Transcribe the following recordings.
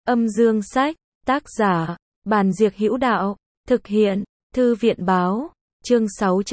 Âm dương sách, tác giả, Bàn Diệc Hữu Đạo, thực hiện, Thư viện báo, chương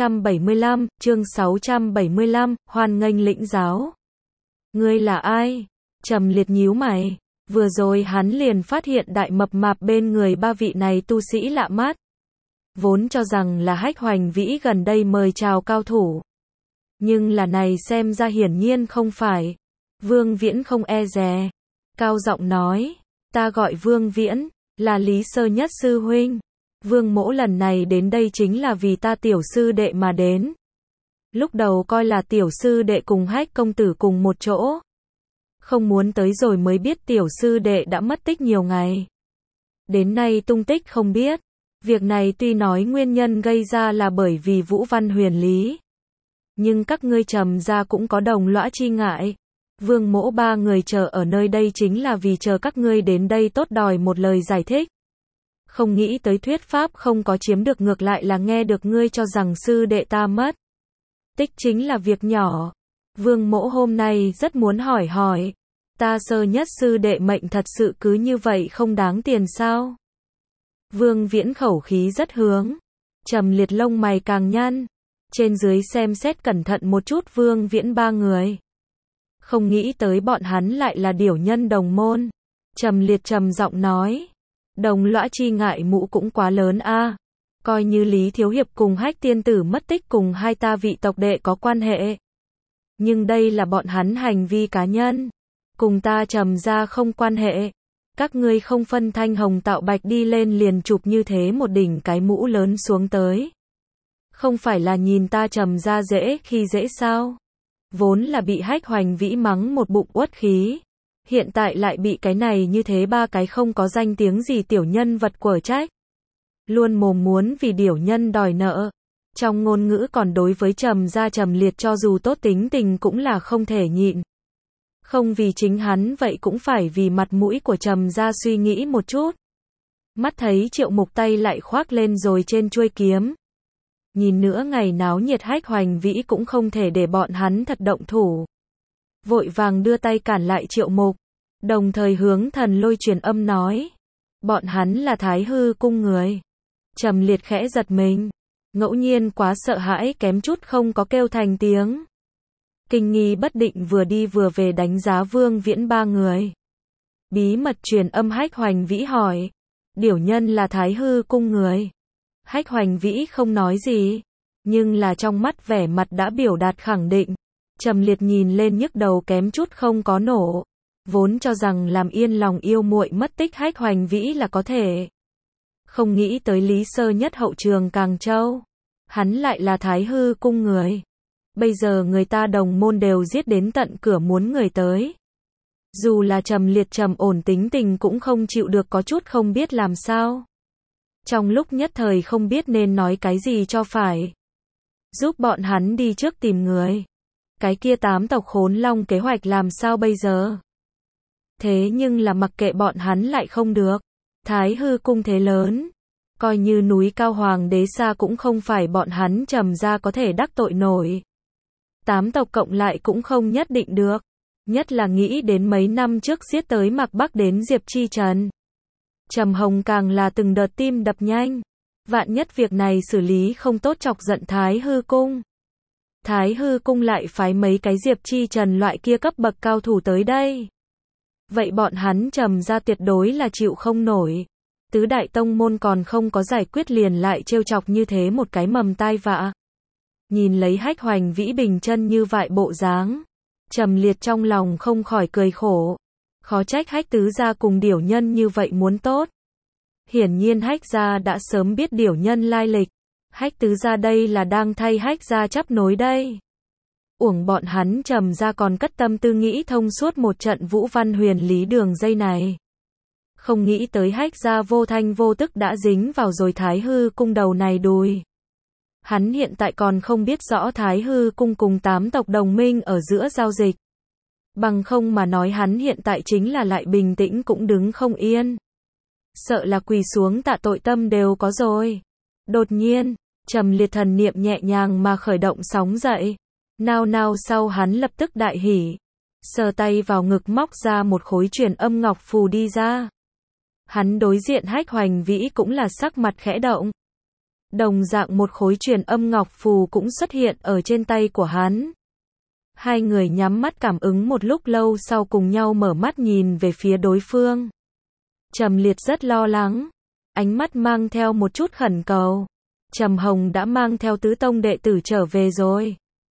675, hoan nghênh lĩnh giáo. Ngươi là ai? Trầm Liệt nhíu mày, vừa rồi hắn liền phát hiện đại mập mạp bên người ba vị này tu sĩ lạ mắt. Vốn cho rằng là Hách Hoành Vĩ gần đây mời chào cao thủ. Nhưng là này xem ra hiển nhiên không phải. Vương Viễn không e dè, cao giọng nói, ta gọi Vương Viễn, là Lý Sơ Nhất sư huynh. Vương Mỗ lần này đến đây chính là vì ta tiểu sư đệ mà đến. Lúc đầu coi là tiểu sư đệ cùng Hách công tử cùng một chỗ. Không muốn tới rồi mới biết tiểu sư đệ đã mất tích nhiều ngày. Đến nay tung tích không biết. Việc này tuy nói nguyên nhân gây ra là bởi vì Vũ Văn Huyền Lý. Nhưng các ngươi Trầm gia cũng có đồng lõa chi ngại. Vương Mỗ ba người chờ ở nơi đây chính là vì chờ các ngươi đến đây tốt đòi một lời giải thích. Không nghĩ tới thuyết pháp không có chiếm được, ngược lại là nghe được ngươi cho rằng sư đệ ta mất tích chính là việc nhỏ. Vương Mỗ hôm nay rất muốn hỏi, ta Sơ Nhất sư đệ mệnh thật sự cứ như vậy không đáng tiền sao? Vương Viễn khẩu khí rất hướng. Trầm Liệt lông mày càng nhăn. Trên dưới xem xét cẩn thận một chút Vương Viễn ba người. Không nghĩ tới bọn hắn lại là điểu nhân đồng môn. Trầm Liệt trầm giọng nói. Đồng lõa chi ngại mũ cũng quá lớn a. Coi như Lý Thiếu Hiệp cùng Hách tiên tử mất tích cùng hai ta vị tộc đệ có quan hệ. Nhưng đây là bọn hắn hành vi cá nhân. Cùng ta Trầm gia không quan hệ. Các ngươi không phân thanh hồng tạo bạch đi lên liền chụp như thế một đỉnh cái mũ lớn xuống tới. Không phải là nhìn ta Trầm gia dễ khi dễ sao? Vốn là bị Hách Hoành Vĩ mắng một bụng uất khí. Hiện tại lại bị cái này như thế ba cái không có danh tiếng gì tiểu nhân vật quở trách. Luôn mồm muốn vì điểu nhân đòi nợ. Trong ngôn ngữ còn đối với Trầm gia Trầm Liệt cho dù tốt tính tình cũng là không thể nhịn. Không vì chính hắn vậy cũng phải vì mặt mũi của Trầm gia suy nghĩ một chút. Mắt thấy Triệu Mục tay lại khoác lên rồi trên chuôi kiếm. Nhìn nữa ngày náo nhiệt Hách Hoành Vĩ cũng không thể để bọn hắn thật động thủ. Vội vàng đưa tay cản lại Triệu Mục. Đồng thời hướng Thần Lôi truyền âm nói. Bọn hắn là Thái Hư cung người. Trầm Liệt khẽ giật mình. Ngẫu nhiên quá sợ hãi kém chút không có kêu thành tiếng. Kinh nghi bất định vừa đi vừa về đánh giá Vương Viễn ba người. Bí mật truyền âm Hách Hoành Vĩ hỏi. Điểu nhân là Thái Hư cung người. Hách Hoành Vĩ không nói gì. Nhưng là trong mắt vẻ mặt đã biểu đạt khẳng định. Trầm Liệt nhìn lên nhức đầu kém chút không có nổ. Vốn cho rằng làm yên lòng yêu muội mất tích Hách Hoành Vĩ là có thể. Không nghĩ tới Lý Sơ Nhất hậu trường Càng Châu. Hắn lại là Thái Hư cung người. Bây giờ người ta đồng môn đều giết đến tận cửa muốn người tới. Dù là Trầm Liệt trầm ổn tính tình cũng không chịu được, có chút không biết làm sao. Trong lúc nhất thời không biết nên nói cái gì cho phải. Giúp bọn hắn đi trước tìm người. Cái kia 8 tộc Khốn Long kế hoạch làm sao bây giờ? Thế nhưng là mặc kệ bọn hắn lại không được. Thái Hư cung thế lớn. Coi như núi cao hoàng đế xa cũng không phải bọn hắn Trầm gia có thể đắc tội nổi. 8 tộc cộng lại cũng không nhất định được. Nhất là nghĩ đến mấy năm trước giết tới Mạc Bắc đến Diệp Chi Trần. Trầm Hồng càng là từng đợt tim đập nhanh. Vạn nhất việc này xử lý không tốt chọc giận Thái Hư cung. Thái Hư cung lại phái mấy cái Diệp Chi Trần loại kia cấp bậc cao thủ tới đây. Vậy bọn hắn Trầm gia tuyệt đối là chịu không nổi. Tứ đại tông môn còn không có giải quyết liền lại trêu chọc như thế một cái mầm tai vạ. Nhìn lấy Hách Hoành Vĩ bình chân như vậy bộ dáng. Trầm Liệt trong lòng không khỏi cười khổ. Khó trách Hách tứ gia cùng điểu nhân như vậy muốn tốt. Hiển nhiên Hách gia đã sớm biết điểu nhân lai lịch. Hách tứ gia đây là đang thay Hách gia chấp nối đây. Uổng bọn hắn Trầm gia còn cất tâm tư nghĩ thông suốt một trận Vũ Văn Huyền Lý đường dây này. Không nghĩ tới Hách gia vô thanh vô tức đã dính vào rồi Thái Hư cung đầu này đùi. Hắn hiện tại còn không biết rõ Thái Hư cung cùng 8 tộc đồng minh ở giữa giao dịch. Bằng không mà nói hắn hiện tại chính là lại bình tĩnh cũng đứng không yên. Sợ là quỳ xuống tạ tội tâm đều có rồi. Đột nhiên, Trầm Liệt thần niệm nhẹ nhàng mà khởi động sóng dậy. Nao nao sau hắn lập tức đại hỉ. Sờ tay vào ngực móc ra một khối truyền âm ngọc phù đi ra. Hắn đối diện Hách Hoành Vĩ cũng là sắc mặt khẽ động. Đồng dạng một khối truyền âm ngọc phù cũng xuất hiện ở trên tay của hắn. Hai người nhắm mắt cảm ứng một lúc lâu sau cùng nhau mở mắt nhìn về phía đối phương. Trầm Liệt rất lo lắng, ánh mắt mang theo một chút khẩn cầu. Trầm Hồng đã mang theo tứ tông đệ tử trở về rồi.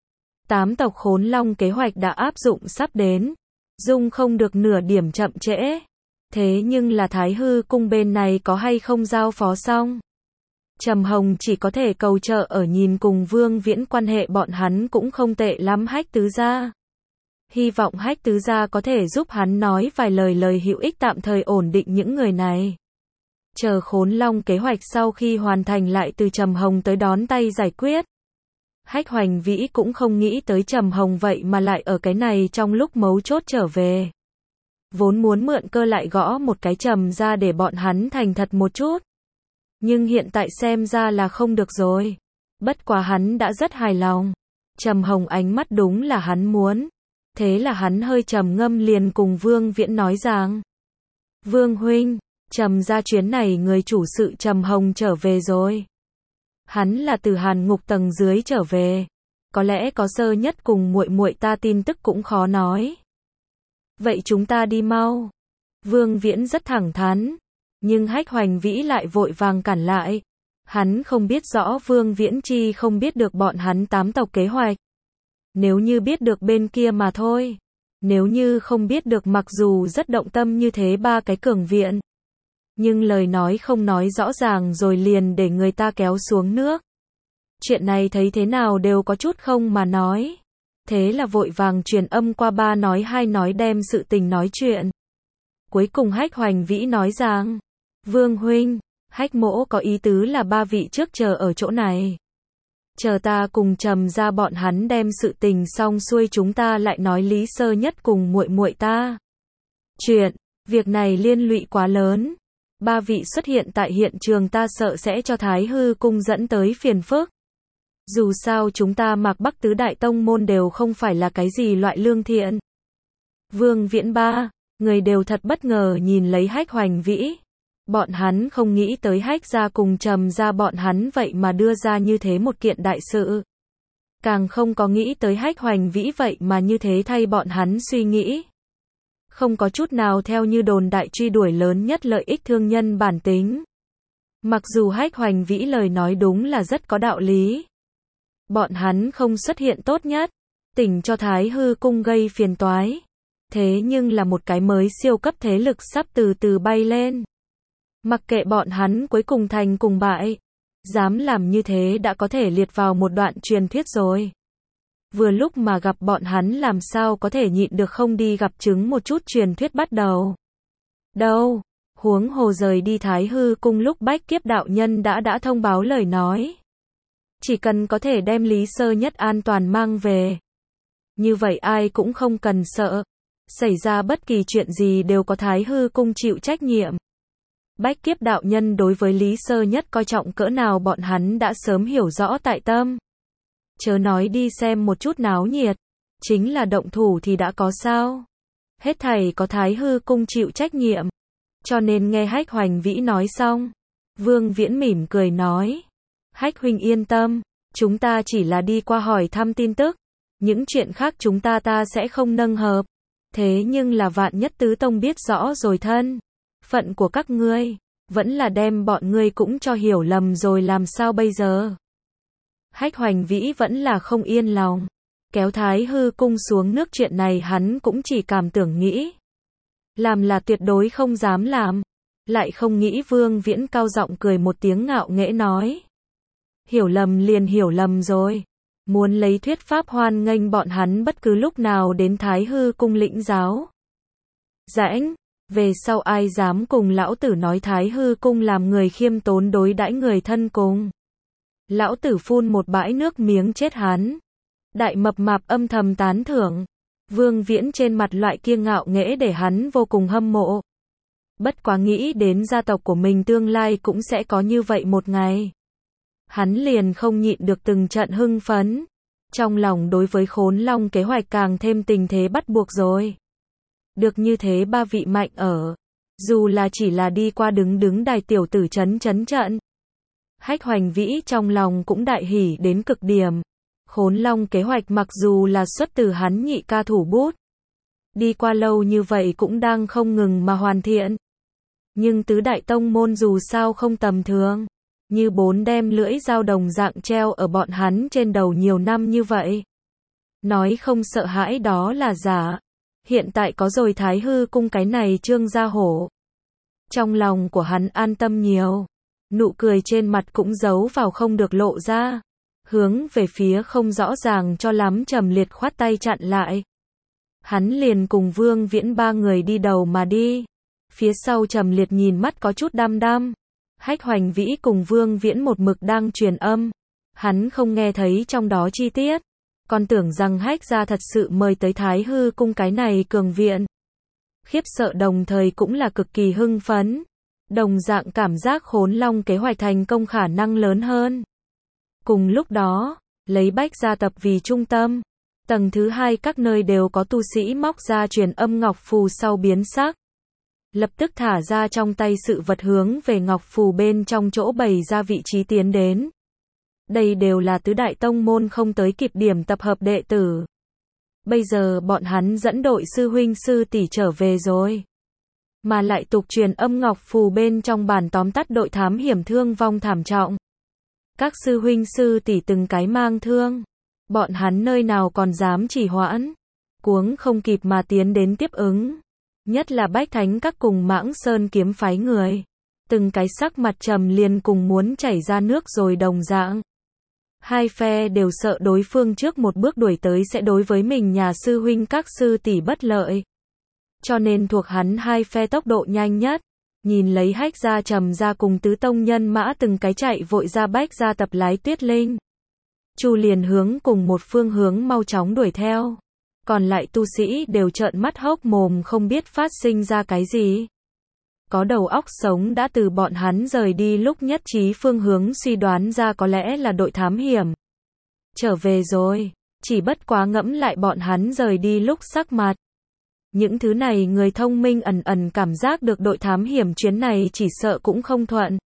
8 tộc Khốn Long kế hoạch đã áp dụng sắp đến, dung không được nửa điểm chậm trễ. Thế nhưng là Thái Hư cung bên này có hay không giao phó xong? Trầm Hồng chỉ có thể cầu trợ ở nhìn cùng Vương Viễn quan hệ bọn hắn cũng không tệ lắm Hách tứ gia. Hy vọng Hách tứ gia có thể giúp hắn nói vài lời hữu ích tạm thời ổn định những người này. Chờ Khốn Long kế hoạch sau khi hoàn thành lại từ Trầm Hồng tới đón tay giải quyết. Hách Hoành Vĩ cũng không nghĩ tới Trầm Hồng vậy mà lại ở cái này trong lúc mấu chốt trở về. Vốn muốn mượn cơ lại gõ một cái Trầm ra để bọn hắn thành thật một chút. Nhưng hiện tại xem ra là không được rồi. Bất quá hắn đã rất hài lòng. Trầm Hồng ánh mắt đúng là hắn muốn. Thế là hắn hơi trầm ngâm liền cùng Vương Viễn nói rằng: Vương huynh, Trầm ra chuyến này người chủ sự Trầm Hồng trở về rồi. Hắn là từ Hàn Ngục tầng dưới trở về. Có lẽ có sơ nhất cùng muội muội ta tin tức cũng khó nói. Vậy chúng ta đi mau. Vương Viễn rất thẳng thắn. Nhưng Hách Hoành Vĩ lại vội vàng cản lại. Hắn không biết rõ Vương Viễn chi không biết được bọn hắn 8 tộc kế hoạch. Nếu như biết được bên kia mà thôi. Nếu như không biết được mặc dù rất động tâm như thế 3 cái cường viện. Nhưng lời nói không nói rõ ràng rồi liền để người ta kéo xuống nước. Chuyện này thấy thế nào đều có chút không mà nói. Thế là vội vàng truyền âm qua 3 nói 2 nói đem sự tình nói chuyện. Cuối cùng Hách Hoành Vĩ nói rằng: Vương huynh, Hách mỗ có ý tứ là 3 vị trước chờ ở chỗ này. Chờ ta cùng Trầm ra bọn hắn đem sự tình xong xuôi chúng ta lại nói Lý Sơ Nhất cùng muội muội ta. Việc này liên lụy quá lớn. 3 vị xuất hiện tại hiện trường ta sợ sẽ cho Thái Hư cung dẫn tới phiền phức. Dù sao chúng ta Mạc Bắc tứ đại tông môn đều không phải là cái gì loại lương thiện. Vương Viễn 3 người đều thật bất ngờ nhìn lấy Hách Hoành Vĩ. Bọn hắn không nghĩ tới Hách gia cùng Trầm gia bọn hắn vậy mà đưa ra như thế một kiện đại sự. Càng không có nghĩ tới Hách Hoành Vĩ vậy mà như thế thay bọn hắn suy nghĩ. Không có chút nào theo như đồn đại truy đuổi lớn nhất lợi ích thương nhân bản tính. Mặc dù Hách Hoành Vĩ lời nói đúng là rất có đạo lý. Bọn hắn không xuất hiện tốt nhất, tỉnh cho Thái Hư cung gây phiền toái. Thế nhưng là một cái mới siêu cấp thế lực sắp từ từ bay lên. Mặc kệ bọn hắn cuối cùng thành cùng bại, dám làm như thế đã có thể liệt vào một đoạn truyền thuyết rồi. Vừa lúc mà gặp bọn hắn làm sao có thể nhịn được không đi gặp chứng một chút truyền thuyết bắt đầu. Đâu, huống hồ rời đi Thái Hư cung lúc Bách Kiếp đạo nhân đã thông báo lời nói. Chỉ cần có thể đem Lý Sơ Nhất an toàn mang về. Như vậy ai cũng không cần sợ. Xảy ra bất kỳ chuyện gì đều có Thái Hư cung chịu trách nhiệm. Bách Kiếp đạo nhân đối với Lý Sơ Nhất coi trọng cỡ nào bọn hắn đã sớm hiểu rõ tại tâm. Chớ nói đi xem một chút náo nhiệt. Chính là động thủ thì đã có sao. Hết thảy có Thái Hư cung chịu trách nhiệm. Cho nên nghe Hách Hoành Vĩ nói xong. Vương Viễn mỉm cười nói. Hách huynh yên tâm. Chúng ta chỉ là đi qua hỏi thăm tin tức. Những chuyện khác chúng ta sẽ không nâng hợp. Thế nhưng là vạn nhất tứ tông biết rõ rồi thân phận của các ngươi. Vẫn là đem bọn ngươi cũng cho hiểu lầm rồi làm sao bây giờ. Hách Hoành Vĩ vẫn là không yên lòng. Kéo Thái Hư cung xuống nước chuyện này hắn cũng chỉ cảm tưởng nghĩ. Làm là tuyệt đối không dám làm. Lại không nghĩ Vương Viễn cao giọng cười một tiếng ngạo nghễ nói. Hiểu lầm liền hiểu lầm rồi. Muốn lấy thuyết pháp hoan nghênh bọn hắn bất cứ lúc nào đến Thái Hư cung lĩnh giáo. Rãnh, về sau ai dám cùng lão tử nói Thái Hư cung làm người khiêm tốn đối đãi người thân cùng. Lão tử phun một bãi nước miếng chết hắn. Đại mập mạp âm thầm tán thưởng. Vương Viễn trên mặt loại kia ngạo nghễ để hắn vô cùng hâm mộ. Bất quá nghĩ đến gia tộc của mình tương lai cũng sẽ có như vậy một ngày. Hắn liền không nhịn được từng trận hưng phấn. Trong lòng đối với Khốn Long kế hoạch càng thêm tình thế bắt buộc rồi. Được như thế 3 vị mạnh ở. Dù là chỉ là đi qua đứng đứng đài tiểu tử chấn trận. Hách Hoành Vĩ trong lòng cũng đại hỉ đến cực điểm. Khốn Long kế hoạch mặc dù là xuất từ hắn nhị ca thủ bút. Đi qua lâu như vậy cũng đang không ngừng mà hoàn thiện. Nhưng tứ đại tông môn dù sao không tầm thường. Như bốn đem lưỡi dao đồng dạng treo ở bọn hắn trên đầu nhiều năm như vậy. Nói không sợ hãi đó là giả. Hiện tại có rồi Thái Hư cung cái này trương gia hổ. Trong lòng của hắn an tâm nhiều. Nụ cười trên mặt cũng giấu vào không được lộ ra. Hướng về phía không rõ ràng cho lắm Trầm Liệt khoát tay chặn lại. Hắn liền cùng Vương Viễn ba người đi đầu mà đi. Phía sau Trầm Liệt nhìn mắt có chút đăm đăm. Hách Hoành Vĩ cùng Vương Viễn một mực đang truyền âm. Hắn không nghe thấy trong đó chi tiết. Còn tưởng rằng Hách gia thật sự mời tới Thái Hư cung cái này cường viện. Khiếp sợ đồng thời cũng là cực kỳ hưng phấn. Đồng dạng cảm giác Khốn Long kế hoạch thành công khả năng lớn hơn. Cùng lúc đó, lấy Bách gia tập vì trung tâm. Tầng thứ 2 các nơi đều có tu sĩ móc ra truyền âm ngọc phù sau biến sắc. Lập tức thả ra trong tay sự vật hướng về ngọc phù bên trong chỗ bày ra vị trí tiến đến. Đây đều là tứ đại tông môn không tới kịp điểm tập hợp đệ tử. Bây giờ bọn hắn dẫn đội sư huynh sư tỷ trở về rồi. Mà lại tục truyền âm ngọc phù bên trong bản tóm tắt đội thám hiểm thương vong thảm trọng. Các sư huynh sư tỷ từng cái mang thương. Bọn hắn nơi nào còn dám trì hoãn. Cuống không kịp mà tiến đến tiếp ứng. Nhất là Bách Thánh các cùng Mãng Sơn kiếm phái người. Từng cái sắc mặt trầm liền cùng muốn chảy ra nước rồi đồng dạng. Hai phe đều sợ đối phương trước một bước đuổi tới sẽ đối với mình nhà sư huynh các sư tỷ bất lợi. Cho nên thuộc hắn hai phe tốc độ nhanh nhất. Nhìn lấy Hách gia Trầm gia cùng tứ tông nhân mã từng cái chạy vội ra Bách gia tập lái Tuyết Linh. Chu liền hướng cùng một phương hướng mau chóng đuổi theo. Còn lại tu sĩ đều trợn mắt hốc mồm không biết phát sinh ra cái gì. Có đầu óc sống đã từ bọn hắn rời đi lúc nhất trí phương hướng suy đoán ra có lẽ là đội thám hiểm. Trở về rồi, chỉ bất quá ngẫm lại bọn hắn rời đi lúc sắc mặt. Những thứ này người thông minh ẩn ẩn cảm giác được đội thám hiểm chuyến này chỉ sợ cũng không thuận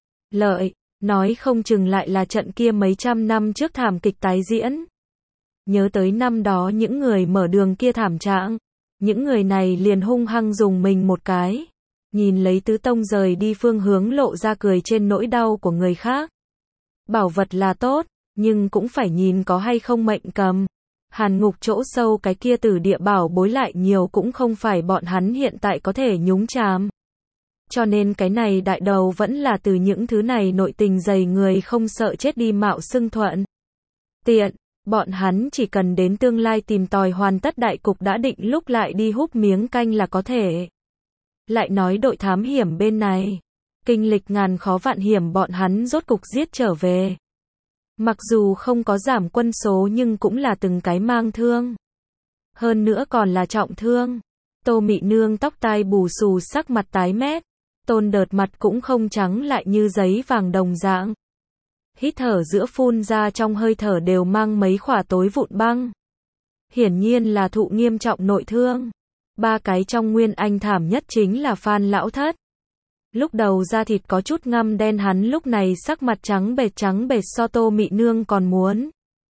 lợi, nói không chừng lại là trận kia mấy trăm năm trước thảm kịch tái diễn. Nhớ tới năm đó những người mở đường kia thảm trạng, những người này liền hung hăng dùng mình một cái. Nhìn lấy tứ tông rời đi phương hướng lộ ra cười trên nỗi đau của người khác. Bảo vật là tốt, nhưng cũng phải nhìn có hay không mệnh cầm. Hàn ngục chỗ sâu cái kia tử địa bảo bối lại nhiều cũng không phải bọn hắn hiện tại có thể nhúng chàm. Cho nên cái này đại đầu vẫn là từ những thứ này nội tình dày người không sợ chết đi mạo xưng thuận. Tiện, bọn hắn chỉ cần đến tương lai tìm tòi hoàn tất đại cục đã định lúc lại đi húp miếng canh là có thể. Lại nói đội thám hiểm bên này, kinh lịch ngàn khó vạn hiểm bọn hắn rốt cục giết trở về. Mặc dù không có giảm quân số nhưng cũng là từng cái mang thương. Hơn nữa còn là trọng thương. Tô Mị Nương tóc tai bù xù sắc mặt tái mét. Tôn Đợt mặt cũng không trắng lại như giấy vàng đồng dạng. Hít thở giữa phun ra trong hơi thở đều mang mấy khỏa tối vụn băng. Hiển nhiên là thụ nghiêm trọng nội thương. Ba cái trong nguyên anh thảm nhất chính là Phan Lão Thất. Lúc đầu da thịt có chút ngăm đen hắn lúc này sắc mặt trắng bệt so Tô Mị Nương còn muốn.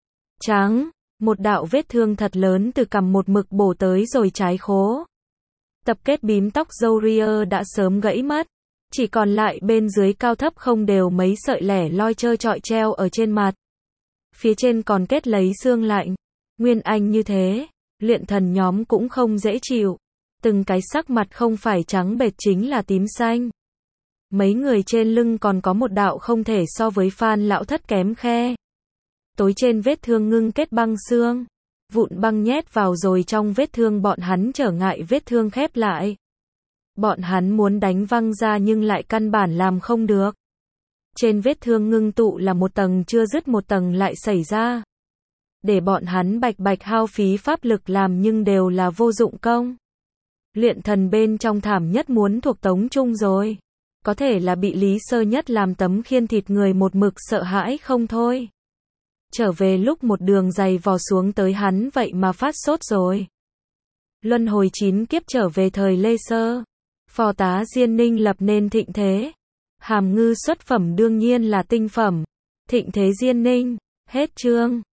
Trắng, một đạo vết thương thật lớn từ cằm một mực bổ tới rồi trái khố. Tập kết bím tóc râu ria đã sớm gãy mất. Chỉ còn lại bên dưới cao thấp không đều mấy sợi lẻ loi trơ trọi treo ở trên mặt. Phía trên còn kết lấy xương lạnh. Nguyên anh như thế, luyện thần nhóm cũng không dễ chịu. Từng cái sắc mặt không phải trắng bệt chính là tím xanh. Mấy người trên lưng còn có một đạo không thể so với Phan Lão Thất kém khe. Tối trên vết thương ngưng kết băng xương. Vụn băng nhét vào rồi trong vết thương bọn hắn trở ngại vết thương khép lại. Bọn hắn muốn đánh văng ra nhưng lại căn bản làm không được. Trên vết thương ngưng tụ là một tầng chưa dứt một tầng lại xảy ra. Để bọn hắn bạch hao phí pháp lực làm nhưng đều là vô dụng công. Luyện thần bên trong thảm nhất muốn thuộc Tống Trung rồi. Có thể là bị Lý Sơ Nhất làm tấm khiên thịt người một mực sợ hãi không thôi. Trở về lúc một đường dày vò xuống tới hắn vậy mà phát sốt rồi. Luân hồi 9 kiếp trở về thời Lê Sơ. Phò tá Diên Ninh lập nên thịnh thế. Hàm ngư xuất phẩm đương nhiên là tinh phẩm. Thịnh thế Diên Ninh. Hết chương.